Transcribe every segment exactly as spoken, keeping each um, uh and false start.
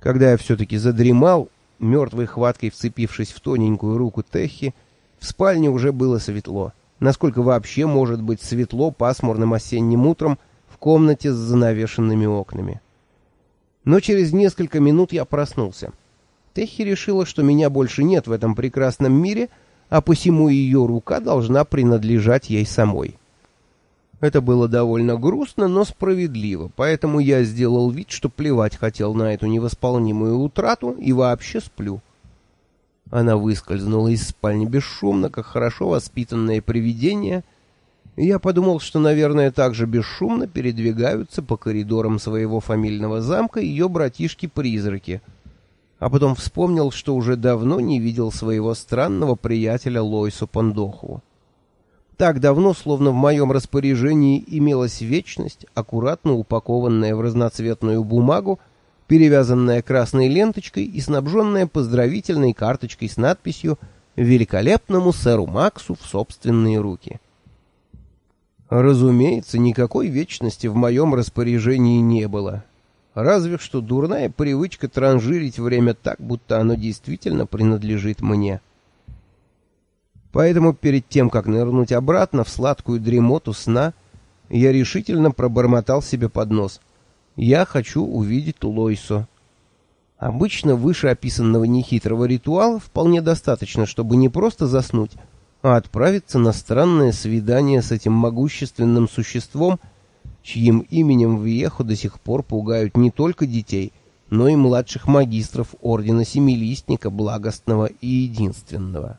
Когда я все-таки задремал, мертвой хваткой вцепившись в тоненькую руку Техи, в спальне уже было светло. Насколько вообще может быть светло пасмурным осенним утром в комнате с занавешенными окнами. Но через несколько минут я проснулся. Техи решила, что меня больше нет в этом прекрасном мире, а посему ее рука должна принадлежать ей самой. Это было довольно грустно, но справедливо, поэтому я сделал вид, что плевать хотел на эту невосполнимую утрату и вообще сплю. Она выскользнула из спальни бесшумно, как хорошо воспитанное привидение, и я подумал, что, наверное, так же бесшумно передвигаются по коридорам своего фамильного замка ее братишки-призраки, а потом вспомнил, что уже давно не видел своего странного приятеля Лойсу Пандохву. Так давно, словно в моем распоряжении имелась вечность, аккуратно упакованная в разноцветную бумагу, перевязанная красной ленточкой и снабженная поздравительной карточкой с надписью «Великолепному сэру Максу в собственные руки». Разумеется, никакой вечности в моем распоряжении не было. Разве что дурная привычка транжирить время так, будто оно действительно принадлежит мне. Поэтому перед тем, как нырнуть обратно в сладкую дремоту сна, я решительно пробормотал себе под нос: «Я хочу увидеть Лойсо». Обычно вышеописанного нехитрого ритуала вполне достаточно, чтобы не просто заснуть, а отправиться на странное свидание с этим могущественным существом, чьим именем в Вьехо до сих пор пугают не только детей, но и младших магистров Ордена Семилистника Благостного и Единственного.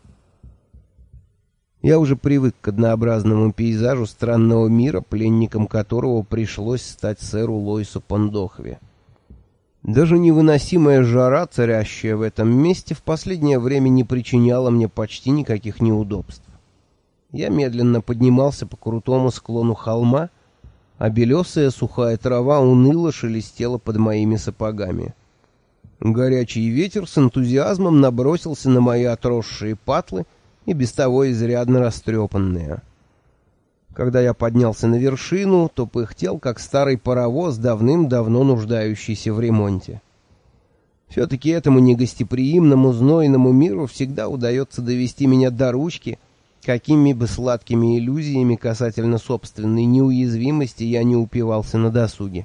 Я уже привык к однообразному пейзажу странного мира, пленником которого пришлось стать сэру Лойсу Пандохве. Даже невыносимая жара, царящая в этом месте, в последнее время не причиняла мне почти никаких неудобств. Я медленно поднимался по крутому склону холма, а белесая сухая трава уныло шелестела под моими сапогами. Горячий ветер с энтузиазмом набросился на мои отросшие патлы, и без того изрядно растрепанные. Когда я поднялся на вершину, то пыхтел, как старый паровоз, давным-давно нуждающийся в ремонте. Все-таки этому негостеприимному, знойному миру всегда удается довести меня до ручки, какими бы сладкими иллюзиями касательно собственной неуязвимости я не упивался на досуге.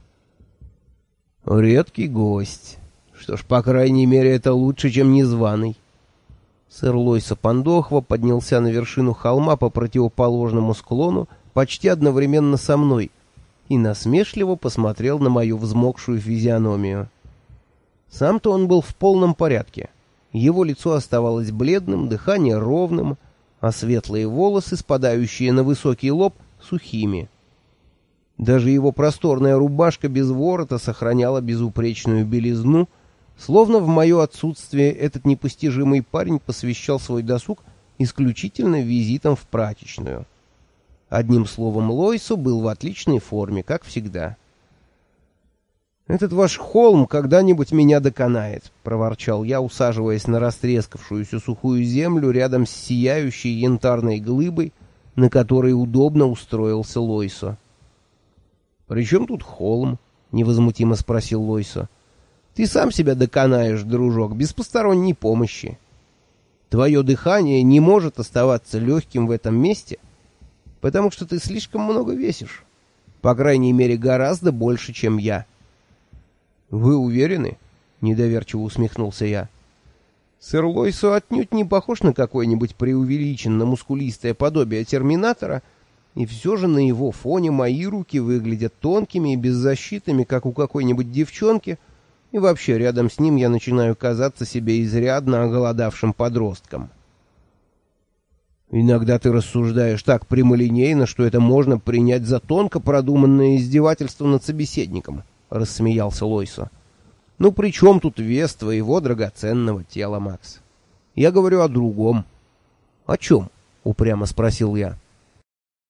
Редкий гость. Что ж, по крайней мере, это лучше, чем незваный. Сэр Лойсо Пандохва поднялся на вершину холма по противоположному склону почти одновременно со мной и насмешливо посмотрел на мою взмокшую физиономию. Сам-то он был в полном порядке. Его лицо оставалось бледным, дыхание ровным, а светлые волосы, спадающие на высокий лоб, сухими. Даже его просторная рубашка без ворота сохраняла безупречную белизну, словно в мое отсутствие этот непостижимый парень посвящал свой досуг исключительно визитам в прачечную. Одним словом, Лойсо был в отличной форме, как всегда. «Этот ваш холм когда-нибудь меня доконает», — проворчал я, усаживаясь на растрескавшуюся сухую землю рядом с сияющей янтарной глыбой, на которой удобно устроился Лойсо. «При чем тут холм?» — невозмутимо спросил Лойсо. «Ты сам себя доконаешь, дружок, без посторонней помощи. Твое дыхание не может оставаться легким в этом месте, потому что ты слишком много весишь. По крайней мере, гораздо больше, чем я». «Вы уверены?» — недоверчиво усмехнулся я. «Сэр Лойсо отнюдь не похож на какое-нибудь преувеличенно мускулистое подобие терминатора, и все же на его фоне мои руки выглядят тонкими и беззащитными, как у какой-нибудь девчонки, и вообще рядом с ним я начинаю казаться себе изрядно оголодавшим подростком». «Иногда ты рассуждаешь так прямолинейно, что это можно принять за тонко продуманное издевательство над собеседником», — рассмеялся Лойсо. «Ну при чем тут вес твоего драгоценного тела, Макс? Я говорю о другом». «О чем?» — упрямо спросил я.